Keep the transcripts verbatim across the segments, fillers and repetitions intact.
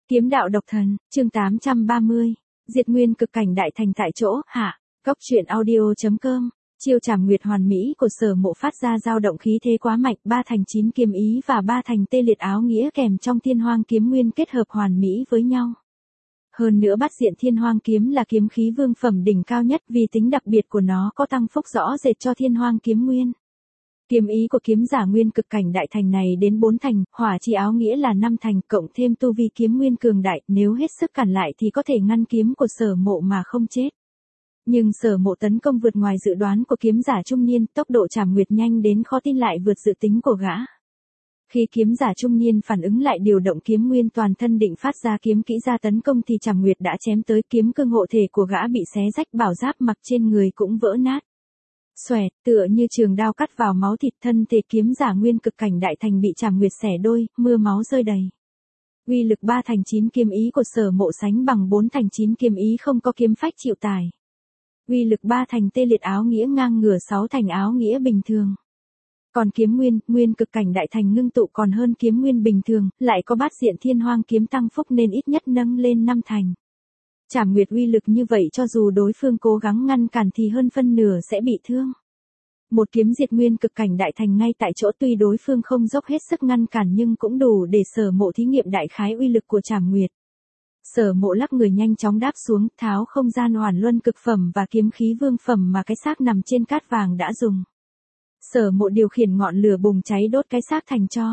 Kiếm đạo độc thần, chương tám trăm ba mươi. Diệt nguyên cực cảnh đại thành tại chỗ, hạ. Cốc truyện audio.com. Chiêu trảm nguyệt hoàn mỹ của Sở Mộ phát ra dao động khí thế quá mạnh, ba thành chín kiếm ý và ba thành tê liệt áo nghĩa kèm trong thiên hoang kiếm nguyên kết hợp hoàn mỹ với nhau. Hơn nữa bát diện thiên hoang kiếm là kiếm khí vương phẩm đỉnh cao nhất vì tính đặc biệt của nó có tăng phúc rõ rệt cho thiên hoang kiếm nguyên. Kiếm ý của kiếm giả nguyên cực cảnh đại thành này đến bốn thành, hỏa chi áo nghĩa là năm thành, cộng thêm tu vi kiếm nguyên cường đại, nếu hết sức cản lại thì có thể ngăn kiếm của Sở Mộ mà không chết. Nhưng Sở Mộ tấn công vượt ngoài dự đoán của kiếm giả trung niên, tốc độ trảm nguyệt nhanh đến khó tin lại vượt dự tính của gã. Khi kiếm giả trung niên phản ứng lại điều động kiếm nguyên toàn thân định phát ra kiếm kỹ ra tấn công thì trảm nguyệt đã chém tới, kiếm cương hộ thể của gã bị xé rách, bảo giáp mặc trên người cũng vỡ nát. Xoẹt, tựa như trường đao cắt vào máu thịt, thân thể kiếm giả nguyên cực cảnh đại thành bị trảm nguyệt xẻ đôi, mưa máu rơi đầy. Uy lực ba thành chín kiếm ý của Sở Mộ sánh bằng bốn thành chín kiếm ý không có kiếm phách chịu tải. Uy lực ba thành tê liệt áo nghĩa ngang ngửa sáu thành áo nghĩa bình thường. Còn kiếm nguyên, nguyên cực cảnh đại thành ngưng tụ còn hơn kiếm nguyên bình thường, lại có bát diện thiên hoang kiếm tăng phúc nên ít nhất nâng lên năm thành. Trảm nguyệt uy lực như vậy cho dù đối phương cố gắng ngăn cản thì hơn phân nửa sẽ bị thương. Một kiếm diệt nguyên cực cảnh đại thành ngay tại chỗ, tuy đối phương không dốc hết sức ngăn cản nhưng cũng đủ để Sở Mộ thí nghiệm đại khái uy lực của trảm nguyệt. Sở Mộ lắc người nhanh chóng đáp xuống, tháo không gian hoàn luân cực phẩm và kiếm khí vương phẩm mà cái xác nằm trên cát vàng đã dùng. Sở Mộ điều khiển ngọn lửa bùng cháy đốt cái xác thành tro.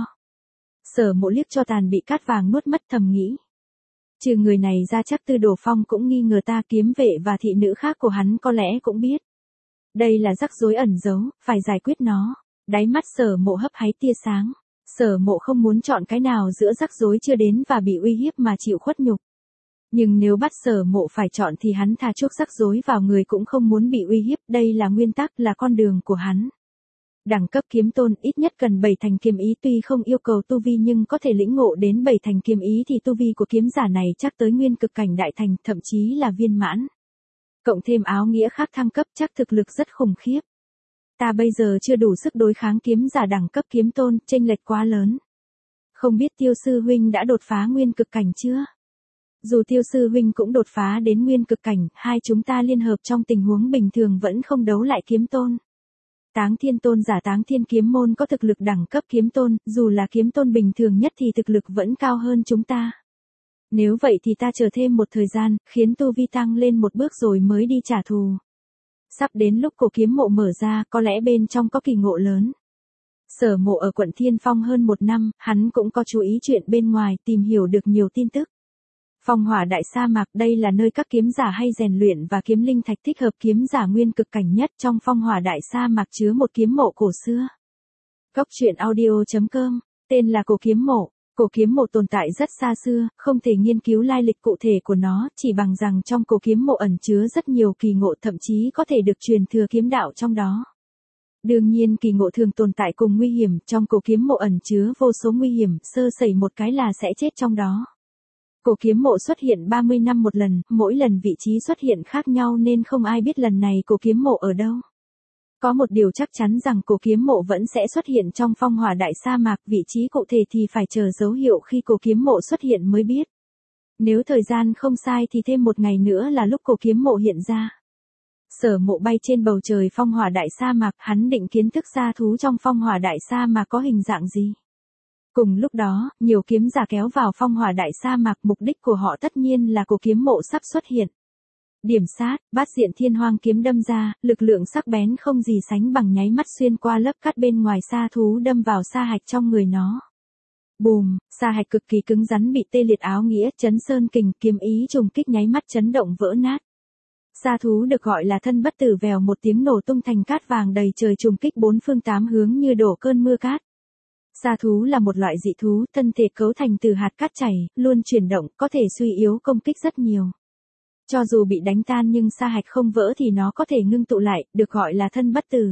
Sở Mộ liếc cho tàn bị cát vàng nuốt mất, thầm nghĩ. Trừ người này ra chắc Tư Đồ Phong cũng nghi ngờ ta, kiếm vệ và thị nữ khác của hắn có lẽ cũng biết. Đây là rắc rối ẩn giấu, phải giải quyết nó. Đáy mắt Sở Mộ hấp háy tia sáng. Sở Mộ không muốn chọn cái nào giữa rắc rối chưa đến và bị uy hiếp mà chịu khuất nhục. Nhưng nếu bắt Sở Mộ phải chọn thì hắn thà chuốc rắc rối vào người cũng không muốn bị uy hiếp, đây là nguyên tắc, là con đường của hắn. Đẳng cấp kiếm tôn ít nhất cần bảy thành kiếm ý, tuy không yêu cầu tu vi nhưng có thể lĩnh ngộ đến bảy thành kiếm ý thì tu vi của kiếm giả này chắc tới nguyên cực cảnh đại thành, thậm chí là viên mãn. Cộng thêm áo nghĩa khác thăng cấp chắc thực lực rất khủng khiếp. Ta bây giờ chưa đủ sức đối kháng kiếm giả đẳng cấp kiếm tôn, chênh lệch quá lớn. Không biết Tiêu sư huynh đã đột phá nguyên cực cảnh chưa? Dù Tiêu sư huynh cũng đột phá đến nguyên cực cảnh, hai chúng ta liên hợp trong tình huống bình thường vẫn không đấu lại kiếm tôn. Táng Thiên Tôn giả Táng Thiên kiếm môn có thực lực đẳng cấp kiếm tôn, dù là kiếm tôn bình thường nhất thì thực lực vẫn cao hơn chúng ta. Nếu vậy thì ta chờ thêm một thời gian, khiến tu vi tăng lên một bước rồi mới đi trả thù. Sắp đến lúc cổ kiếm mộ mở ra, có lẽ bên trong có kỳ ngộ lớn. Sở Mộ ở quận Thiên Phong hơn một năm, hắn cũng có chú ý chuyện bên ngoài, tìm hiểu được nhiều tin tức. Phong hỏa đại sa mạc, đây là nơi các kiếm giả hay rèn luyện và kiếm linh thạch thích hợp kiếm giả nguyên cực cảnh nhất. Trong phong hỏa đại sa mạc chứa một kiếm mộ cổ xưa. Cốc truyện audio.com, tên là cổ kiếm mộ. Cổ kiếm mộ tồn tại rất xa xưa, không thể nghiên cứu lai lịch cụ thể của nó, chỉ bằng rằng trong cổ kiếm mộ ẩn chứa rất nhiều kỳ ngộ, thậm chí có thể được truyền thừa kiếm đạo trong đó. Đương nhiên kỳ ngộ thường tồn tại cùng nguy hiểm, trong cổ kiếm mộ ẩn chứa vô số nguy hiểm, sơ sẩy một cái là sẽ chết trong đó. Cổ kiếm mộ xuất hiện ba mươi năm một lần, mỗi lần vị trí xuất hiện khác nhau nên không ai biết lần này cổ kiếm mộ ở đâu. Có một điều chắc chắn rằng cổ kiếm mộ vẫn sẽ xuất hiện trong phong hỏa đại sa mạc, vị trí cụ thể thì phải chờ dấu hiệu khi cổ kiếm mộ xuất hiện mới biết. Nếu thời gian không sai thì thêm một ngày nữa là lúc cổ kiếm mộ hiện ra. Sở Mộ bay trên bầu trời phong hỏa đại sa mạc, hắn định kiến thức sa thú trong phong hỏa đại sa mạc có hình dạng gì. Cùng lúc đó, nhiều kiếm giả kéo vào phong hỏa đại sa mạc, mục đích của họ tất nhiên là cổ kiếm mộ sắp xuất hiện. Điểm sát, bát diện thiên hoang kiếm đâm ra, lực lượng sắc bén không gì sánh bằng, nháy mắt xuyên qua lớp cát bên ngoài sa thú đâm vào sa hạch trong người nó. Bùm, sa hạch cực kỳ cứng rắn bị tê liệt áo nghĩa, chấn sơn kình, kiếm ý trùng kích nháy mắt chấn động vỡ nát. Sa thú được gọi là thân bất tử, vèo một tiếng nổ tung thành cát vàng đầy trời trùng kích bốn phương tám hướng như đổ cơn mưa cát. Sa thú là một loại dị thú, thân thể cấu thành từ hạt cát chảy, luôn chuyển động, có thể suy yếu công kích rất nhiều. Cho dù bị đánh tan nhưng sa hạch không vỡ thì nó có thể ngưng tụ lại, được gọi là thân bất tử.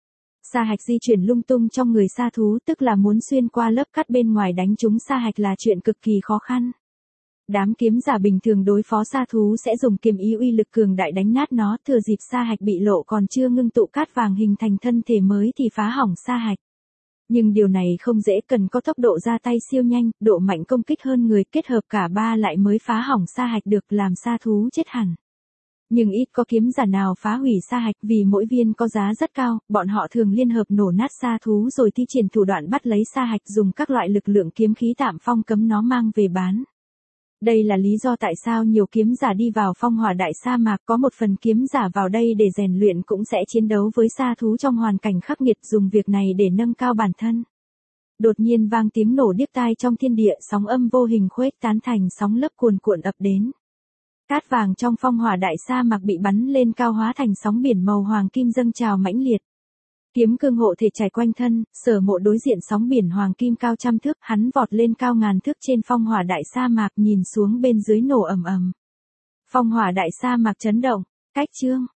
Sa hạch di chuyển lung tung trong người sa thú, tức là muốn xuyên qua lớp cát bên ngoài đánh trúng sa hạch là chuyện cực kỳ khó khăn. Đám kiếm giả bình thường đối phó sa thú sẽ dùng kiếm ý uy lực cường đại đánh nát nó, thừa dịp sa hạch bị lộ còn chưa ngưng tụ cát vàng hình thành thân thể mới thì phá hỏng sa hạch. Nhưng điều này không dễ, cần có tốc độ ra tay siêu nhanh, độ mạnh công kích hơn người, kết hợp cả ba lại mới phá hỏng sa hạch được, làm sa thú chết hẳn. Nhưng ít có kiếm giả nào phá hủy sa hạch, vì mỗi viên có giá rất cao, bọn họ thường liên hợp nổ nát sa thú rồi thi triển thủ đoạn bắt lấy sa hạch, dùng các loại lực lượng kiếm khí tạm phong cấm nó mang về bán. Đây là lý do tại sao nhiều kiếm giả đi vào phong hỏa đại sa mạc, có một phần kiếm giả vào đây để rèn luyện cũng sẽ chiến đấu với sa thú trong hoàn cảnh khắc nghiệt, dùng việc này để nâng cao bản thân. Đột nhiên vang tiếng nổ điếc tai trong thiên địa, sóng âm vô hình khuếch tán thành sóng lốc cuồn cuộn ập đến. Cát vàng trong phong hỏa đại sa mạc bị bắn lên cao hóa thành sóng biển màu hoàng kim dâng trào mãnh liệt. Kiếm cương hộ thể trải quanh thân, Sở Mộ đối diện sóng biển hoàng kim cao trăm thước, hắn vọt lên cao ngàn thước trên phong hỏa đại sa mạc, nhìn xuống bên dưới nổ ầm ầm. Phong hỏa đại sa mạc chấn động, cách chương